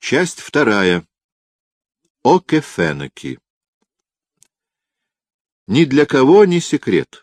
Часть вторая. О Кефеноки. Ни для кого не секрет.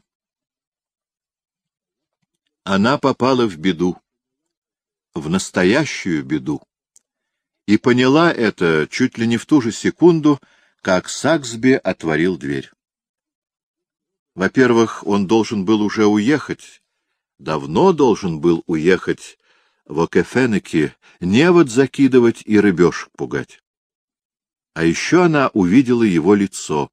Она попала в беду, в настоящую беду, и поняла это чуть ли не в ту же секунду, как Саксби отворил дверь. Во-первых, он должен был уже уехать, давно должен был уехать в Окефенеки, невод закидывать и рыбешек пугать. А еще она увидела его лицо.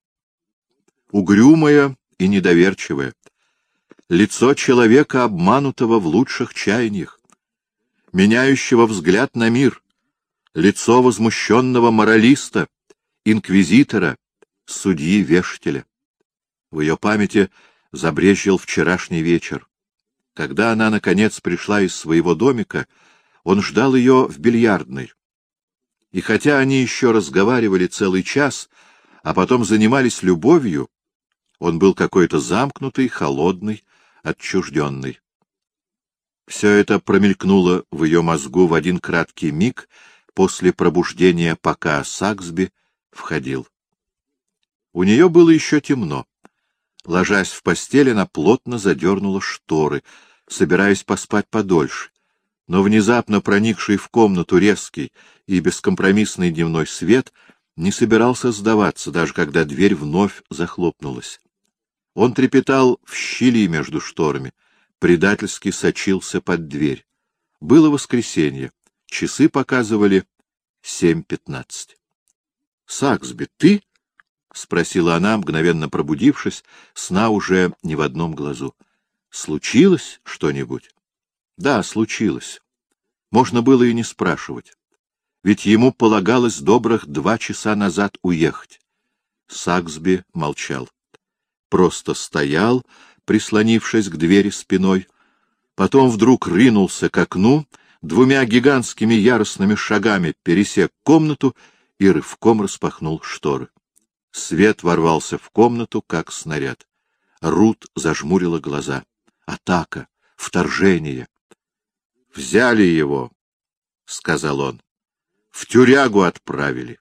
Угрюмое и недоверчивое. Лицо человека, обманутого в лучших чаяниях, меняющего взгляд на мир. Лицо возмущенного моралиста, инквизитора, судьи-вешателя. В ее памяти забрезжил вчерашний вечер. Когда она, наконец, пришла из своего домика, он ждал ее в бильярдной. И хотя они еще разговаривали целый час, а потом занимались любовью, он был какой-то замкнутый, холодный, отчужденный. Все это промелькнуло в ее мозгу в один краткий миг после пробуждения, пока Саксби входил. У нее было еще темно. Ложась в постель, она плотно задернула шторы, собираясь поспать подольше. Но внезапно проникший в комнату резкий и бескомпромиссный дневной свет не собирался сдаваться, даже когда дверь вновь захлопнулась. Он трепетал в щели между шторами, предательски сочился под дверь. Было воскресенье, часы показывали 7:15. — Саксби, ты? — спросила она, мгновенно пробудившись, сна уже не в одном глазу. — Случилось что-нибудь? — Да, случилось. Можно было и не спрашивать. Ведь ему полагалось добрых 2 часа назад уехать. Саксби молчал. Просто стоял, прислонившись к двери спиной, потом вдруг ринулся к окну, 2 гигантскими яростными шагами пересек комнату и рывком распахнул шторы. Свет ворвался в комнату, как снаряд. Рут зажмурила глаза. Атака, вторжение. — Взяли его, — сказал он. — В тюрягу отправили.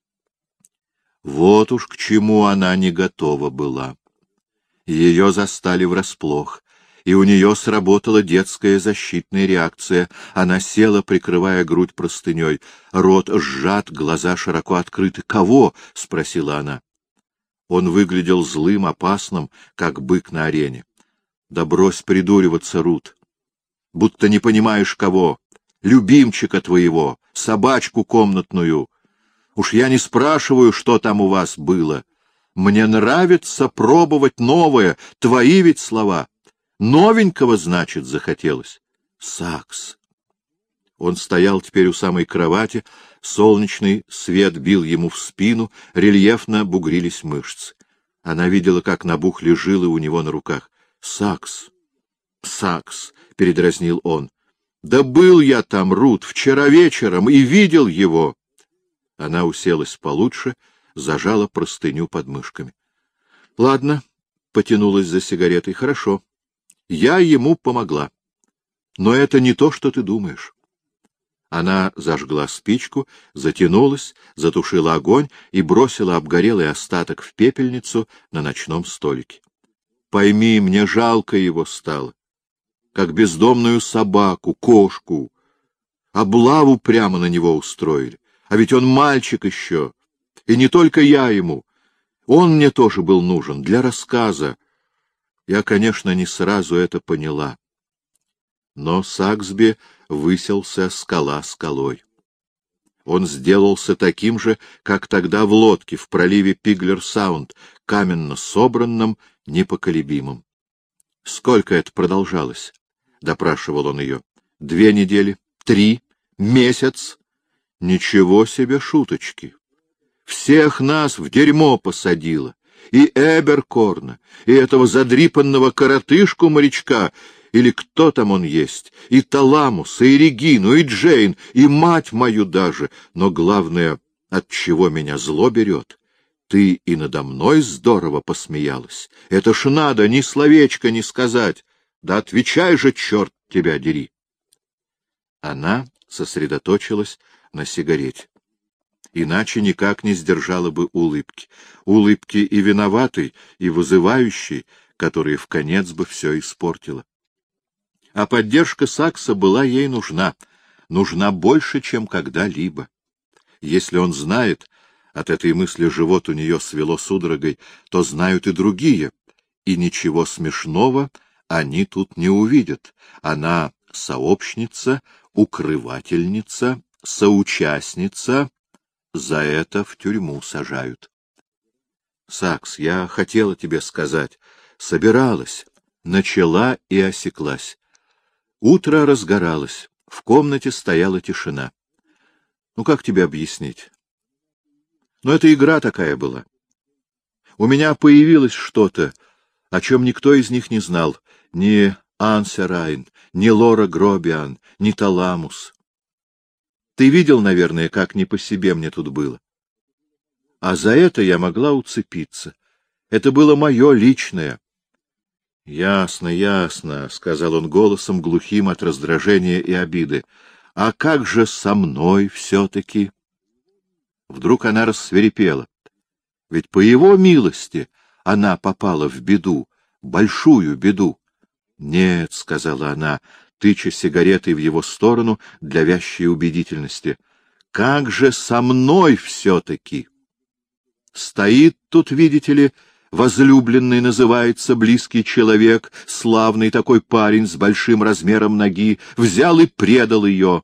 Вот уж к чему она не готова была. Ее застали врасплох, и у нее сработала детская защитная реакция. Она села, прикрывая грудь простыней. Рот сжат, глаза широко открыты. «Кого?» — спросила она. Он выглядел злым, опасным, как бык на арене. «Да брось придуриваться, Рут! Будто не понимаешь, кого. Любимчика твоего, собачку комнатную. Уж я не спрашиваю, что там у вас было. Мне нравится пробовать новое, твои ведь слова. Новенького, значит, захотелось. Сакс!» Он стоял теперь у самой кровати, солнечный свет бил ему в спину, рельефно бугрились мышцы. Она видела, как набухли жилы у него на руках. — Сакс! Сакс! — передразнил он. — Да был я там, Рут, вчера вечером, и видел его. Она уселась получше, зажала простыню под мышками. — Ладно, — потянулась за сигаретой, — хорошо. Я ему помогла. Но это не то, что ты думаешь. Она зажгла спичку, затянулась, затушила огонь и бросила обгорелый остаток в пепельницу на ночном столике. Пойми, мне жалко его стало. Как бездомную собаку, кошку. Облаву прямо на него устроили. А ведь он мальчик еще. И не только я ему. Он мне тоже был нужен для рассказа. Я, конечно, не сразу это поняла. Но Саксби высился скала скалой. Он сделался таким же, как тогда в лодке в проливе Пиглер-Саунд, каменно собранным, непоколебимым. — Сколько это продолжалось? — допрашивал он ее. — 2 недели? 3? Месяц? Ничего себе шуточки! Всех нас в дерьмо посадила. И Эберкорна, и этого задрипанного коротышку-морячка, или кто там он есть, и Таламуса, и Регину, и Джейн, и мать мою даже. Но главное, от чего меня зло берет, ты и надо мной здорово посмеялась. Это ж надо ни словечко не сказать. Да отвечай же, черт тебя дери. Она сосредоточилась на сигарете. Иначе никак не сдержала бы улыбки. Улыбки и виноватой, и вызывающей, которые вконец бы все испортила. А поддержка Сакса была ей нужна больше, чем когда-либо. Если он знает, от этой мысли живот у нее свело судорогой, то знают и другие, и ничего смешного они тут не увидят. Она сообщница, укрывательница, соучастница, за это в тюрьму сажают. Сакс, я хотела тебе сказать, собиралась, начала и осеклась. Утро разгоралось, в комнате стояла тишина. Ну, как тебе объяснить? Ну, это игра такая была. У меня появилось что-то, о чем никто из них не знал. Ни Ансерайн, ни Лора Гробиан, ни Таламус. Ты видел, наверное, как не по себе мне тут было. А за это я могла уцепиться. Это было мое личное. — Ясно, ясно, — сказал он голосом, глухим от раздражения и обиды. — А как же со мной все-таки? Вдруг она рассвирепела. Ведь по его милости она попала в беду, большую беду. — Нет, — сказала она, тыча сигаретой в его сторону для вящей убедительности. — Как же со мной все-таки? Стоит тут, видите ли, возлюбленный называется, близкий человек, славный такой парень с большим размером ноги, взял и предал ее.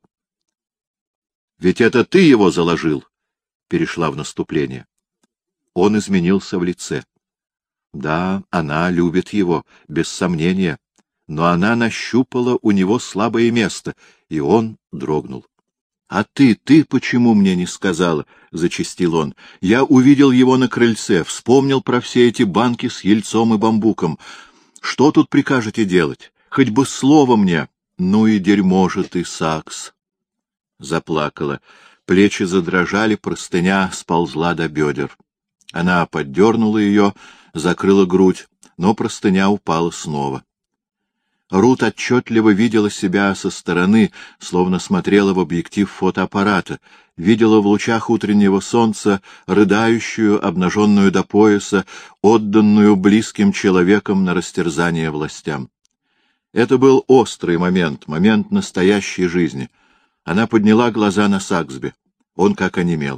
— Ведь это ты его заложил, — перешла в наступление. Он изменился в лице. Да, она любит его, без сомнения, но она нащупала у него слабое место, и он дрогнул. — А ты почему мне не сказала? — зачастил он. — Я увидел его на крыльце, вспомнил про все эти банки с ельцом и бамбуком. Что тут прикажете делать? Хоть бы слово мне. — Ну и дерьмо же ты, Сакс! Заплакала. Плечи задрожали, простыня сползла до бедер. Она поддернула ее, закрыла грудь, но простыня упала снова. Рут отчетливо видела себя со стороны, словно смотрела в объектив фотоаппарата, видела в лучах утреннего солнца рыдающую, обнаженную до пояса, отданную близким человеком на растерзание властям. Это был острый момент, момент настоящей жизни. Она подняла глаза на Саксби. Он как онемел.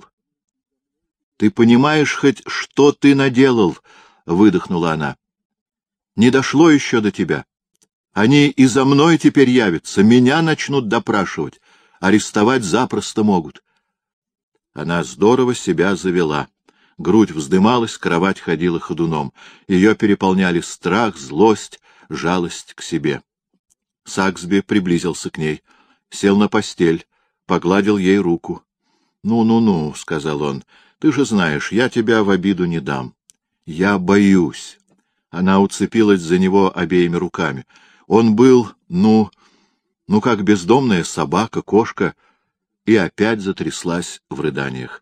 — Ты понимаешь хоть, что ты наделал? — выдохнула она. — Не дошло еще до тебя. Они и за мной теперь явятся, меня начнут допрашивать, арестовать запросто могут. Она здорово себя завела. Грудь вздымалась, кровать ходила ходуном. Ее переполняли страх, злость, жалость к себе. Саксби приблизился к ней, сел на постель, погладил ей руку. — Ну, — сказал он, — ты же знаешь, я тебя в обиду не дам. — Я боюсь. Она уцепилась за него обеими руками. Он был, как бездомная собака, кошка, и опять затряслась в рыданиях.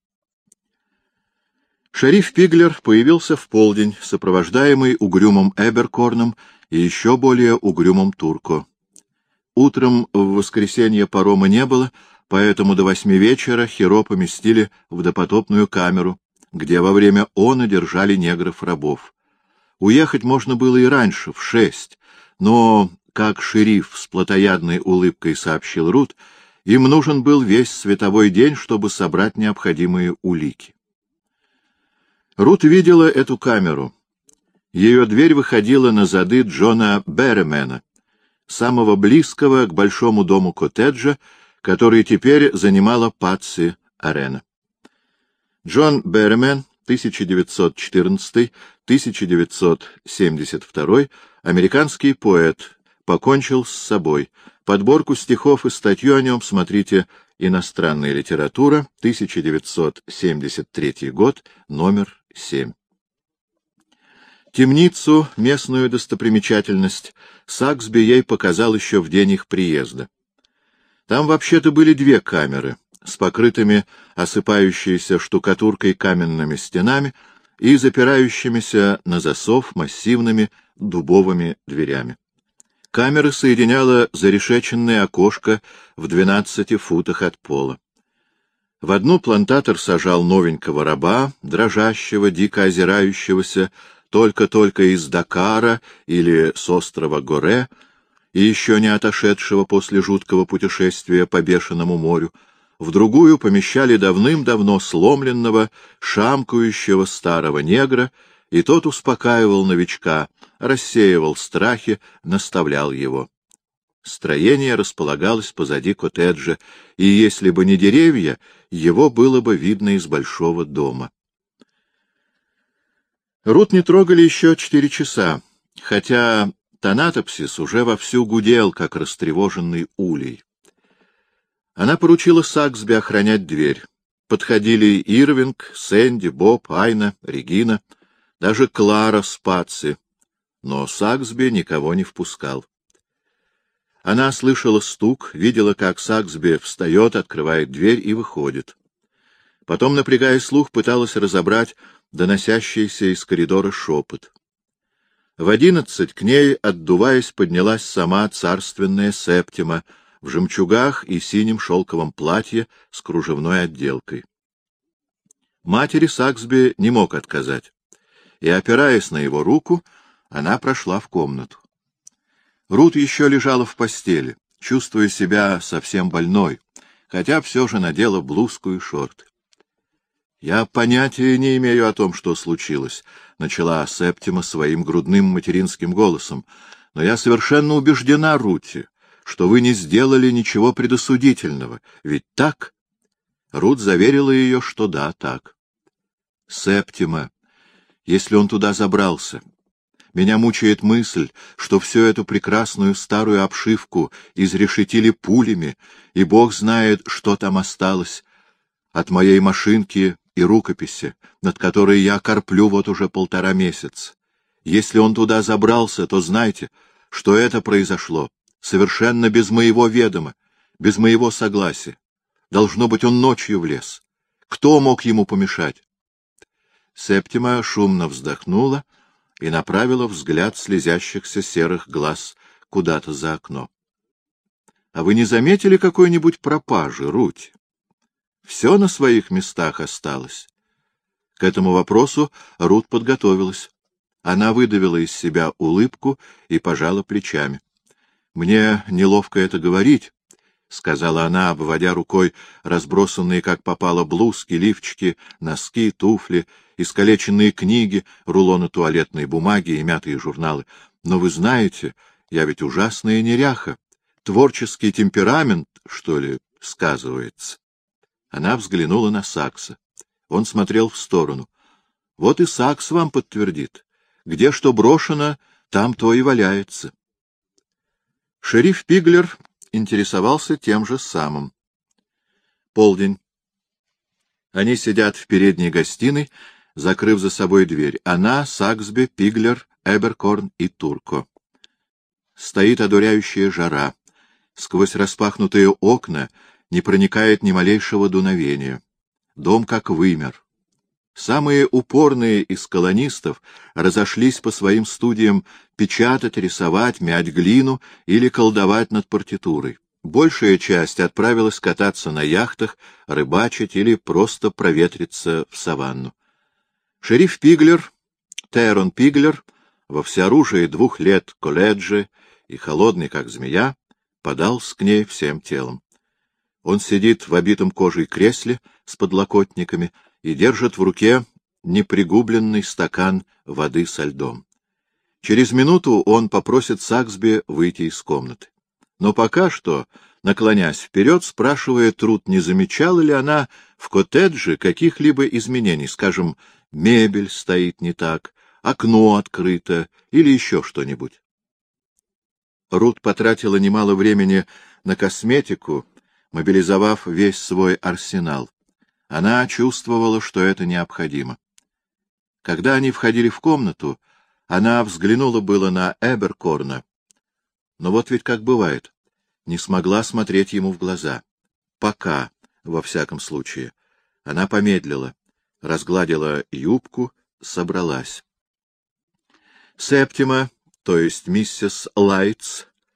Шериф Пиглер появился в полдень, сопровождаемый угрюмым Эберкорном и еще более угрюмым Турко. Утром в воскресенье парома не было, поэтому до 8 вечера Хиро поместили в допотопную камеру, где во время она держали негров-рабов. Уехать можно было и раньше, в 6, но, как шериф с плотоядной улыбкой сообщил Рут, им нужен был весь световой день, чтобы собрать необходимые улики. Рут видела эту камеру. Ее дверь выходила на зады Джона Берримена, самого близкого к большому дому коттеджа, который теперь занимала Патси Арена. Джон Берримен, 1914-1972, американский поэт, покончил с собой. Подборку стихов и статью о нем смотрите «Иностранная литература», 1973 год, номер 7. Темницу, местную достопримечательность, Саксби ей показал еще в день их приезда. Там вообще-то были 2 камеры с покрытыми осыпающейся штукатуркой каменными стенами и запирающимися на засов массивными дубовыми дверями. Камеры соединяло зарешеченное окошко в 12 футах от пола. В одну плантатор сажал новенького раба, дрожащего, дико озирающегося, только-только из Дакара или с острова Горе, и еще не отошедшего после жуткого путешествия по бешеному морю. В другую помещали давным-давно сломленного, шамкающего старого негра, и тот успокаивал новичка, рассеивал страхи, наставлял его. Строение располагалось позади коттеджа, и если бы не деревья, его было бы видно из большого дома. Рут не трогали еще 4 часа, хотя Танатопсис уже вовсю гудел, как растревоженный улей. Она поручила Саксби охранять дверь. Подходили Ирвинг, Сэнди, Боб, Айна, Регина, даже Клара с Патси, но Саксби никого не впускал. Она слышала стук, видела, как Саксби встает, открывает дверь и выходит. Потом, напрягая слух, пыталась разобрать доносящийся из коридора шепот. В 11 к ней, отдуваясь, поднялась сама царственная Септима в жемчугах и синем шелковом платье с кружевной отделкой. Матери Саксби не мог отказать, и, опираясь на его руку, она прошла в комнату. Рут еще лежала в постели, чувствуя себя совсем больной, хотя все же надела блузку и шорты. — Я понятия не имею о том, что случилось, — начала Септима своим грудным материнским голосом, — но я совершенно убеждена, Рути, что вы не сделали ничего предосудительного. Ведь так? Рут заверила ее, что да, так. — Септима, если он туда забрался... Меня мучает мысль, что всю эту прекрасную старую обшивку изрешетили пулями, и Бог знает, что там осталось от моей машинки и рукописи, над которой я корплю вот уже 1,5 месяца. Если он туда забрался, то знайте, что это произошло совершенно без моего ведома, без моего согласия. Должно быть, он ночью влез. Кто мог ему помешать? Септима шумно вздохнула и направила взгляд слезящихся серых глаз куда-то за окно. — А вы не заметили какой-нибудь пропажи, Руть? Все на своих местах осталось. К этому вопросу Рут подготовилась. Она выдавила из себя улыбку и пожала плечами. — Мне неловко это говорить, — сказала она, обводя рукой разбросанные, как попало, блузки, лифчики, носки, туфли, искалеченные книги, рулоны туалетной бумаги и мятые журналы. Но вы знаете, я ведь ужасная неряха. Творческий темперамент, что ли, сказывается. Она взглянула на Сакса. Он смотрел в сторону. Вот и Сакс вам подтвердит. Где что брошено, там то и валяется. Шериф Пиглер интересовался тем же самым. Полдень. Они сидят в передней гостиной, закрыв за собой дверь. Она, Саксби, Пиглер, Эберкорн и Турко. Стоит одуряющая жара. Сквозь распахнутые окна не проникает ни малейшего дуновения. Дом как вымер. Самые упорные из колонистов разошлись по своим студиям печатать, рисовать, мять глину или колдовать над партитурой. Большая часть отправилась кататься на яхтах, рыбачить или просто проветриться в саванну. Шериф Пиглер, Тейрон Пиглер, во всеоружии 2 лет колледжа и холодный, как змея, подался к ней всем телом. Он сидит в обитом кожей кресле с подлокотниками и держит в руке непригубленный стакан воды со льдом. Через минуту он попросит Саксби выйти из комнаты. Но пока что, наклонясь вперед, спрашивает Рут, не замечала ли она в коттедже каких-либо изменений, скажем, мебель стоит не так, окно открыто или еще что-нибудь. Рут потратила немало времени на косметику, мобилизовав весь свой арсенал. Она чувствовала, что это необходимо. Когда они входили в комнату, она взглянула было на Эберкорна, но вот ведь как бывает, не смогла смотреть ему в глаза. Пока, во всяком случае. Она помедлила, разгладила юбку, собралась. Септима, то есть миссис Лайтс,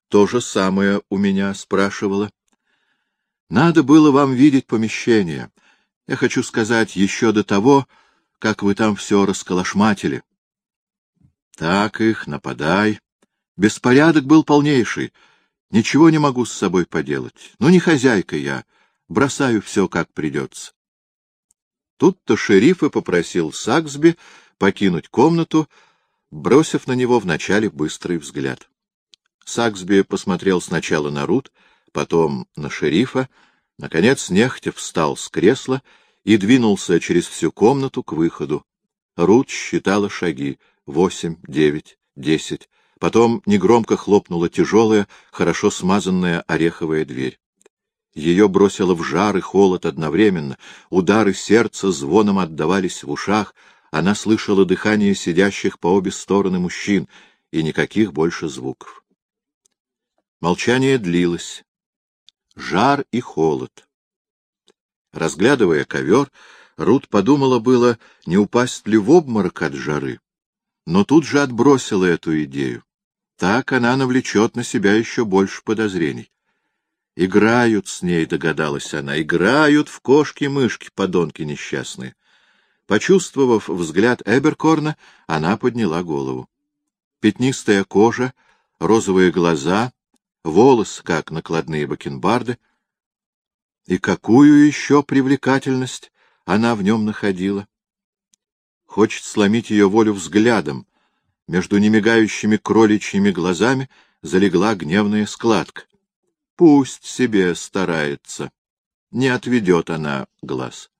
то же самое у меня спрашивала. Надо было вам видеть помещение. Я хочу сказать, еще до того, как вы там все расколошматили. Так их, нападай. Беспорядок был полнейший. Ничего не могу с собой поделать. Ну, не хозяйка я. Бросаю все, как придется. Тут-то шериф и попросил Саксби покинуть комнату, бросив на него вначале быстрый взгляд. Саксби посмотрел сначала на Рут, потом на шерифа, наконец нехотя встал с кресла и двинулся через всю комнату к выходу. Рут считала шаги — 8, 9, 10. Потом негромко хлопнула тяжелая, хорошо смазанная ореховая дверь. Ее бросило в жар и холод одновременно, удары сердца звоном отдавались в ушах, она слышала дыхание сидящих по обе стороны мужчин, и никаких больше звуков. Молчание длилось. Жар и холод. Разглядывая ковер, Рут подумала было, не упасть ли в обморок от жары, но тут же отбросила эту идею. Так она навлечет на себя еще больше подозрений. Играют с ней, догадалась она, играют в кошки-мышки, подонки несчастные. Почувствовав взгляд Эберкорна, она подняла голову. Пятнистая кожа, розовые глаза, волосы, как накладные бакенбарды. И какую еще привлекательность она в нем находила? Хочет сломить ее волю взглядом. Между немигающими кроличьими глазами залегла гневная складка. Пусть себе старается. Не отведет она глаз.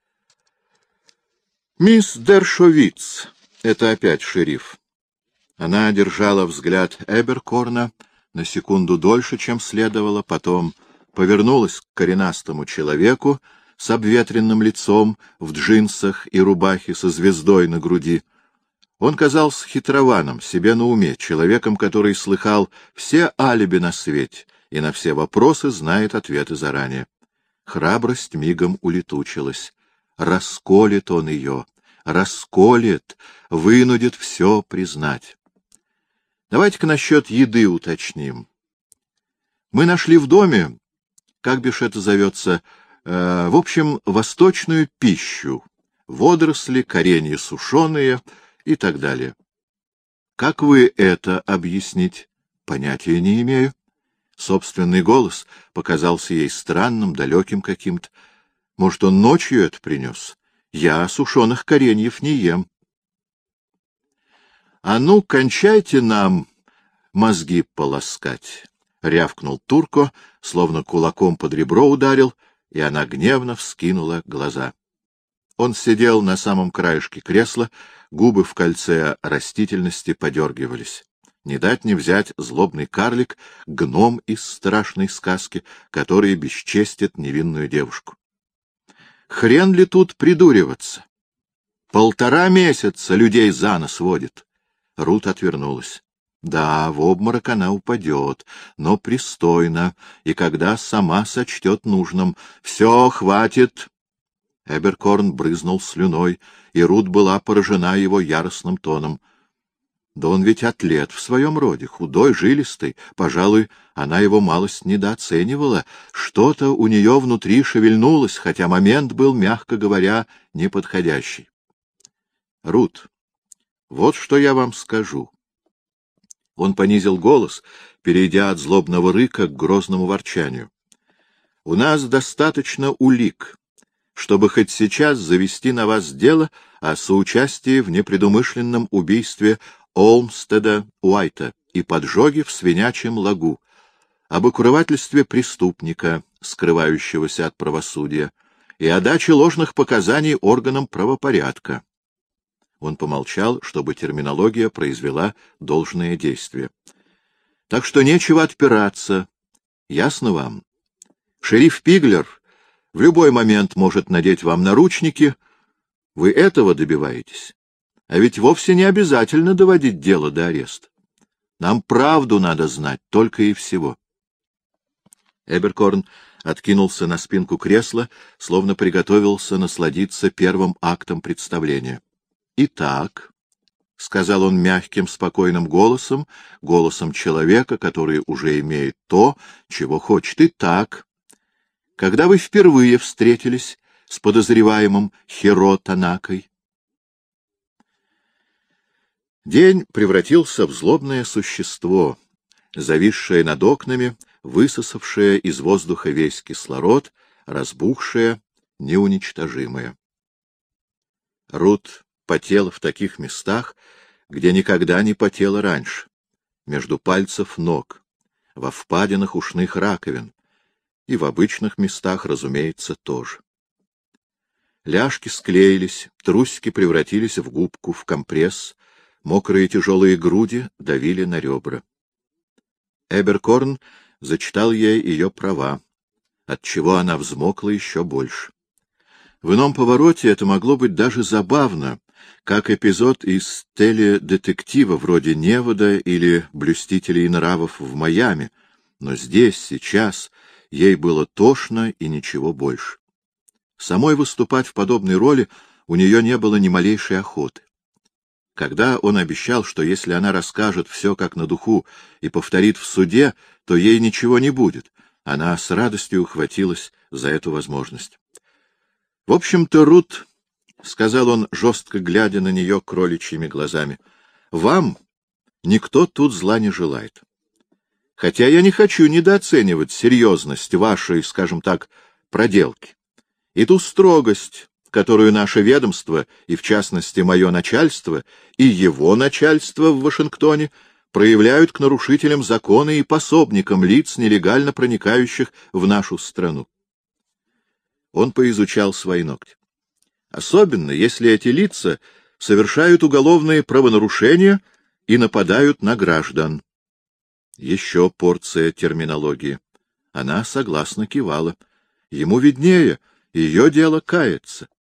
«Мисс Дершовиц», — это опять шериф. Она держала взгляд Эберкорна на секунду дольше, чем следовало, потом повернулась к коренастому человеку с обветренным лицом, в джинсах и рубахе со звездой на груди. Он казался хитрованом, себе на уме, человеком, который слыхал все алиби на свете и на все вопросы знает ответы заранее. Храбрость мигом улетучилась. Расколет он ее, расколет, вынудит все признать. Давайте-ка насчет еды уточним. Мы нашли в доме, как бишь это зовется, в общем, восточную пищу, водоросли, коренья сушеные и так далее. Как вы это объяснить? Понятия не имею. Собственный голос показался ей странным, далеким каким-то. Может, он ночью это принес? Я сушеных кореньев не ем. — А ну, кончайте нам мозги полоскать! — рявкнул Турко, словно кулаком под ребро ударил, и она гневно вскинула глаза. Он сидел на самом краешке кресла, губы в кольце растительности подергивались. Не дать не взять злобный карлик, гном из страшной сказки, который бесчестит невинную девушку. Хрен ли тут придуриваться? 1,5 месяца людей за нос водит. Рут отвернулась. Да, в обморок она упадет, но пристойно, и когда сама сочтет нужным. Все, хватит. Эберкорн брызнул слюной, и Рут была поражена его яростным тоном. Да он ведь атлет в своем роде, худой, жилистый. Пожалуй, она его малость недооценивала. Что-то у нее внутри шевельнулось, хотя момент был, мягко говоря, неподходящий. Рут, вот что я вам скажу. Он понизил голос, перейдя от злобного рыка к грозному ворчанию. У нас достаточно улик, чтобы хоть сейчас завести на вас дело о соучастии в непредумышленном убийстве Олмстеда Уайта и поджоге в Свинячьем лагу, об укрывательстве преступника, скрывающегося от правосудия, и о даче ложных показаний органам правопорядка. Он помолчал, чтобы терминология произвела должное действие. Так что нечего отпираться. Ясно вам? Шериф Пиглер в любой момент может надеть вам наручники. Вы этого добиваетесь? А ведь вовсе не обязательно доводить дело до ареста. Нам правду надо знать, только и всего. Эберкорн откинулся на спинку кресла, словно приготовился насладиться первым актом представления. Итак, — сказал он мягким, спокойным голосом, голосом человека, который уже имеет то, чего хочет. — Итак, когда вы впервые встретились с подозреваемым Хиро Танакой? День превратился в злобное существо, зависшее над окнами, высосавшее из воздуха весь кислород, разбухшее, неуничтожимое. Рут потела в таких местах, где никогда не потела раньше, между пальцев ног, во впадинах ушных раковин, и в обычных местах, разумеется, тоже. Ляжки склеились, трусики превратились в губку, в компресс, мокрые тяжелые груди давили на ребра. Эберкорн зачитал ей ее права, отчего она взмокла еще больше. В ином повороте это могло быть даже забавно, как эпизод из теледетектива вроде «Невода» или «Блюстителей нравов в Майами», но здесь, сейчас, ей было тошно и ничего больше. Самой выступать в подобной роли у нее не было ни малейшей охоты. Когда он обещал, что если она расскажет все как на духу и повторит в суде, то ей ничего не будет, она с радостью ухватилась за эту возможность. — В общем-то, Рут, — сказал он, жестко глядя на нее кроличьими глазами, — вам никто тут зла не желает. Хотя я не хочу недооценивать серьезность вашей, скажем так, проделки и ту строгость, которую наше ведомство, и в частности мое начальство, и его начальство в Вашингтоне проявляют к нарушителям закона и пособникам лиц, нелегально проникающих в нашу страну. Он поизучал свои ногти. Особенно, если эти лица совершают уголовные правонарушения и нападают на граждан. Еще порция терминологии. Она согласно кивала. Ему виднее, ее дело каяться.